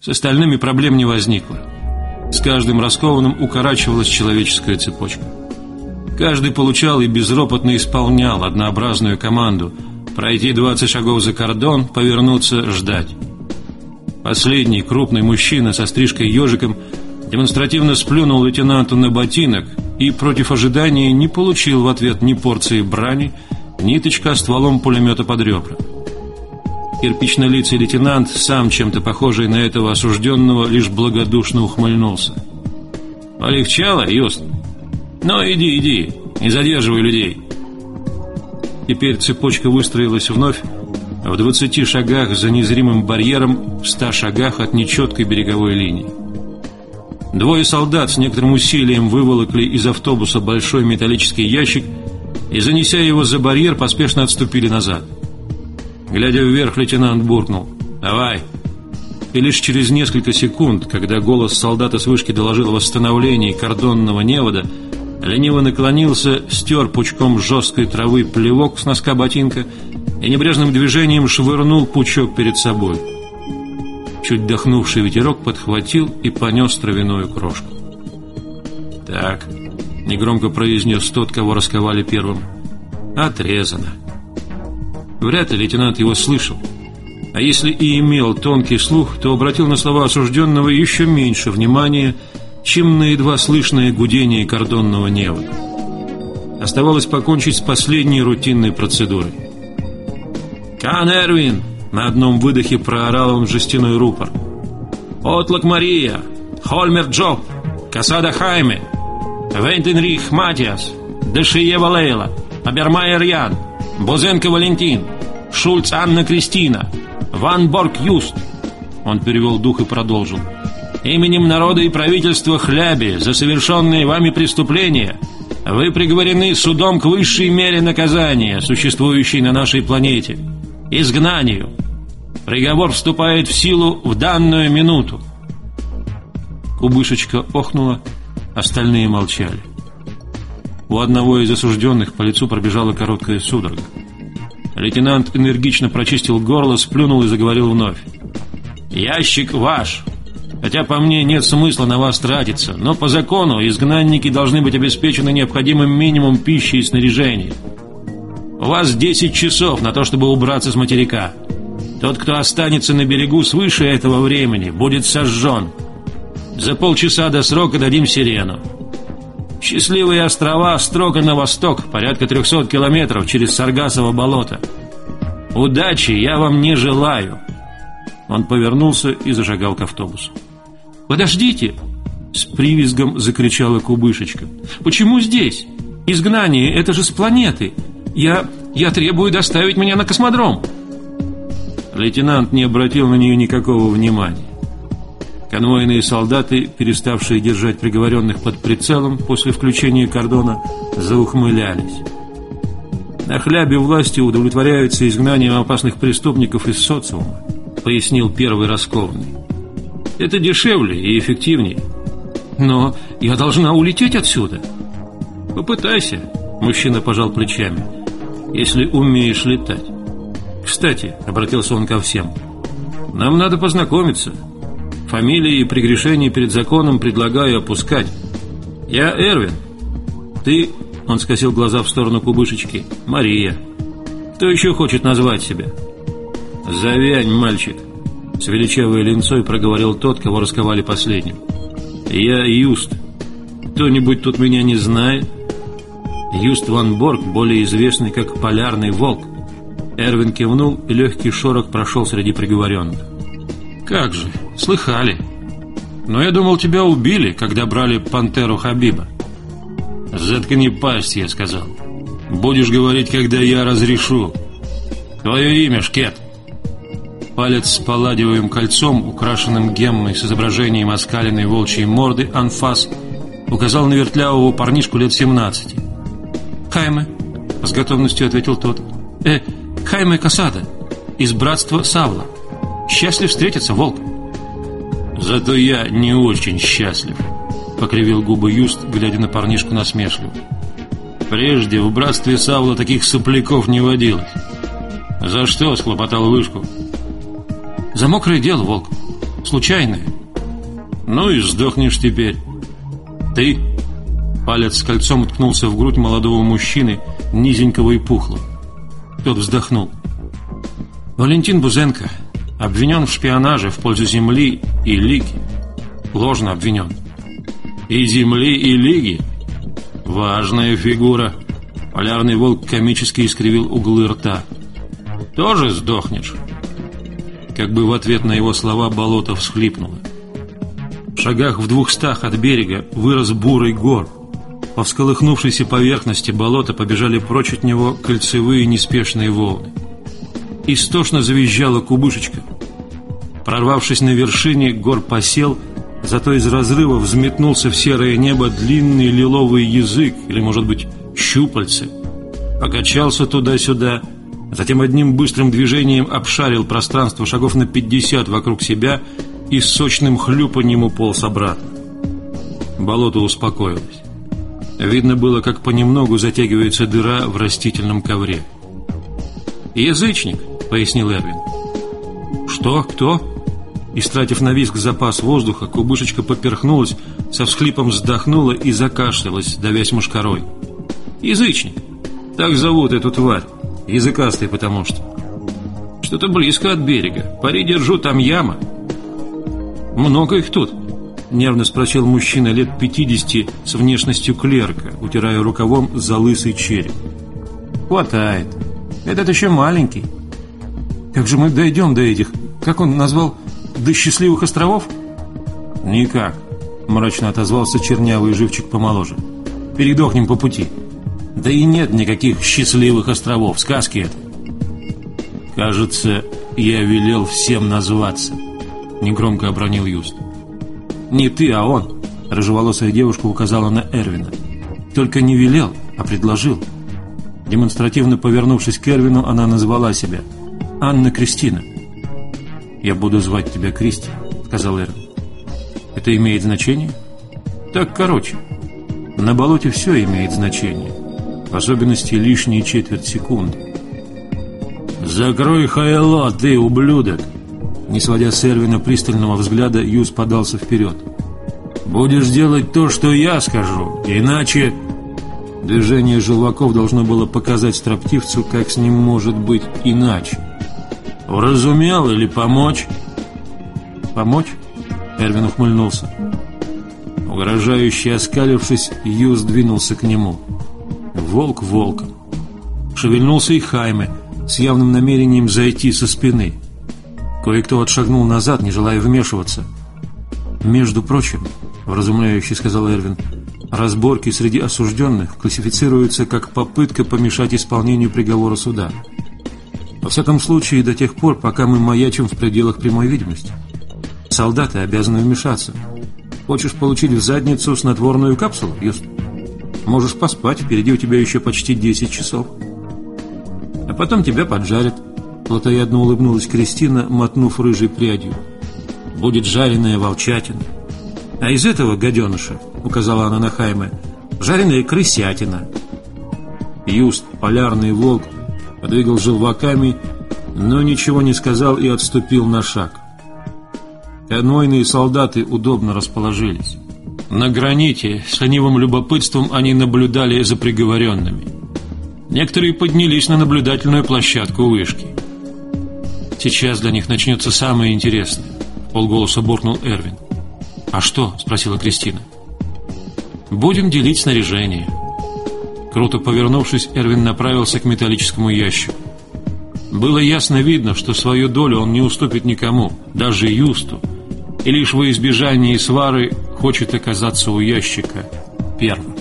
С остальными проблем не возникло. С каждым раскованным укорачивалась человеческая цепочка. Каждый получал и безропотно исполнял однообразную команду: пройти 20 шагов за кордон, повернуться, ждать. Последний, крупный мужчина со стрижкой ежиком, демонстративно сплюнул лейтенанту на ботинок и против ожидания не получил в ответ ни порции брани, ни тычка стволом пулемета под ребра. Кирпичнолицый лейтенант, сам чем-то похожий на этого осужденного, лишь благодушно ухмыльнулся. «Полегчало, Юст? Ну, иди, не задерживай людей». Теперь цепочка выстроилась вновь, в 20 шагах за незримым барьером, в 100 шагах от нечеткой береговой линии. Двое солдат с некоторым усилием выволокли из автобуса большой металлический ящик и, занеся его за барьер, поспешно отступили назад. Глядя вверх, лейтенант буркнул: «Давай!» И лишь через несколько секунд, когда голос солдата с вышки доложил о восстановлении кордонного невода, лениво наклонился, стер пучком жесткой травы плевок с носка ботинка и небрежным движением швырнул пучок перед собой. Чуть дохнувший ветерок подхватил и понес травяную крошку. «Так», — негромко произнес тот, кого расковали первым, — «отрезано». Вряд ли лейтенант его слышал, а если и имел тонкий слух, то обратил на слова осужденного еще меньше внимания, чем на едва слышное гудение кордонного невода. Оставалось покончить с последней рутинной процедурой. «Кан Эрвин!» — на одном выдохе проорал он в жестяной рупор. «Отлак Мария! Хольмер Джоб! Касада Хайме! Вентенрих Матиас! Дешиева Лейла! Абермайер Ян! Бозенко Валентин! Шульц Анна Кристина! Ван Борг Юст!» Он перевел дух и продолжил. «Именем народа и правительства Хляби за совершенные вами преступления вы приговорены судом к высшей мере наказания, существующей на нашей планете — изгнанию. Приговор вступает в силу в данную минуту». Кубышечка охнула, остальные молчали. У одного из осужденных по лицу пробежала короткая судорога. Лейтенант энергично прочистил горло, сплюнул и заговорил вновь. «Ящик ваш. Хотя по мне нет смысла на вас тратиться, но по закону изгнанники должны быть обеспечены необходимым минимум пищи и снаряжения. У вас 10 часов на то, чтобы убраться с материка. Тот, кто останется на берегу свыше этого времени, будет сожжен. За полчаса до срока дадим сирену. Счастливые острова строго на восток, порядка 300 километров через Саргасово болото. Удачи я вам не желаю». Он повернулся и зашагал к автобусу. «Подождите!» — с привизгом закричала Кубышечка. «Почему здесь? Изгнание — это же с планеты. Я требую доставить меня на космодром». Лейтенант не обратил на нее никакого внимания. Конвойные солдаты, переставшие держать приговоренных под прицелом после включения кордона, заухмылялись. На Хлябе власти удовлетворяются изгнанием опасных преступников из социума, пояснил первый раскованный. Это дешевле и эффективнее. «Но я должна улететь отсюда». «Попытайся», — мужчина пожал плечами, — «если умеешь летать. Кстати», — обратился он ко всем, — «нам надо познакомиться. Фамилии и прегрешения перед законом предлагаю опускать. Я Эрвин. Ты», — он скосил глаза в сторону Кубышечки, — «Мария. Кто еще хочет назвать себя?» «Завянь, мальчик», — с величавой линцой проговорил тот, кого расковали последним. «Я Юст. Кто-нибудь тут меня не знает?» Юст Ван Борг, более известный как Полярный Волк. Эрвин кивнул, и легкий шорох прошел среди приговоренных. «Как же, слыхали. Но я думал, тебя убили, когда брали пантеру Хабиба». «Заткни пасть», — я сказал. «Будешь говорить, когда я разрешу. Твое имя, Шкет». Палец с палладиевым кольцом, украшенным геммой с изображением оскаленной волчьей морды, анфас, указал на вертлявого парнишку лет 17. «Хайме», — с готовностью ответил тот. Хайме Касада, из братства Савла. Счастлив встретиться, волк». «Зато я не очень счастлив», — покривил губы Юст, глядя на парнишку насмешливо. «Прежде в братстве Савла таких сопляков не водилось. За что схлопотал вышку?» «За мокрое дело, волк. случайное. Ну и сдохнешь теперь. Ты? Палец с кольцом уткнулся в грудь молодого мужчины, низенького и пухлого. Тот вздохнул. Валентин Бузенко обвинен в шпионаже в пользу Земли и Лиги. Ложно обвинен. И Земли, и Лиги? Важная фигура. Полярный волк комически искривил углы рта. Тоже сдохнешь? Как бы в ответ на его слова болото всхлипнуло. В шагах в 200 от берега вырос бурый гор. По всколыхнувшейся поверхности болота побежали прочь от него кольцевые неспешные волны. Истошно завизжала кубышечка. Прорвавшись на вершине, гор посел, зато из разрыва взметнулся в серое небо длинный лиловый язык, или, может быть, щупальце. Покачался туда-сюда, затем одним быстрым движением обшарил пространство шагов на 50 вокруг себя и с сочным хлюпаньем уполз обратно. Болото успокоилось. Видно было, как понемногу затягивается дыра в растительном ковре. «Язычник», — пояснил Эрвин. «Что? Кто?» Истратив на визг запас воздуха, кубышечка поперхнулась, со всхлипом вздохнула и закашлялась, давясь мошкарой. «Язычник. Так зовут эту тварь. Языкастый, потому что. Что-то близко от берега. Пари держу, там яма». «Много их тут?» — нервно спросил мужчина лет 50 с внешностью клерка, утирая рукавом за лысый череп. «Хватает. Этот еще маленький. Как же мы дойдем до этих, как он назвал, до счастливых островов?» «Никак», — мрачно отозвался чернявый живчик помоложе. «Передохнем по пути». «Да и нет никаких счастливых островов, сказки это». «Кажется, я велел всем назваться», — негромко обронил Юст. «Не ты, а он», — рыжеволосая девушка указала на Эрвина. «Только не велел, а предложил». Демонстративно повернувшись к Эрвину, она назвала себя Анна Кристина. «Я буду звать тебя Кристи», — сказал Эрвин. «Это имеет значение?» «Так короче. На болоте все имеет значение, в особенности лишние четверть секунды». «Закрой хайло, ты ублюдок!» Не сводя с Эрвина пристального взгляда, Юз подался вперед. «Будешь делать то, что я скажу, иначе...» Движение желваков должно было показать строптивцу, как с ним может быть иначе. «Уразумел или помочь?» «Помочь?» — Эрвин ухмыльнулся. Угрожающе оскалившись, Юз двинулся к нему. Волк волком. Шевельнулся и Хайме, с явным намерением зайти со спины. Кое-кто отшагнул назад, не желая вмешиваться. «Между прочим, — вразумляюще сказал Эрвин, — разборки среди осужденных классифицируются как попытка помешать исполнению приговора суда. Во всяком случае, до тех пор, пока мы маячим в пределах прямой видимости. Солдаты обязаны вмешаться. Хочешь получить в задницу снотворную капсулу, Юст? Можешь поспать, впереди у тебя еще почти 10 часов. А потом тебя поджарят». Плотоядно улыбнулась Кристина, мотнув рыжей прядью. «Будет жареная волчатина. А из этого гаденыша, — указала она на Хайме, — жареная крысятина». Юст, полярный волк, подвигал желваками, но ничего не сказал и отступил на шаг. Конвойные солдаты удобно расположились. На граните с ленивым любопытством они наблюдали за приговоренными. Некоторые поднялись на наблюдательную площадку у вышки. «Сейчас для них начнется самое интересное», — вполголоса буркнул Эрвин. «А что?» — спросила Кристина. «Будем делить снаряжение». Круто повернувшись, Эрвин направился к металлическому ящику. Было ясно видно, что свою долю он не уступит никому, даже Юсту, и лишь во избежание свары хочет оказаться у ящика первым.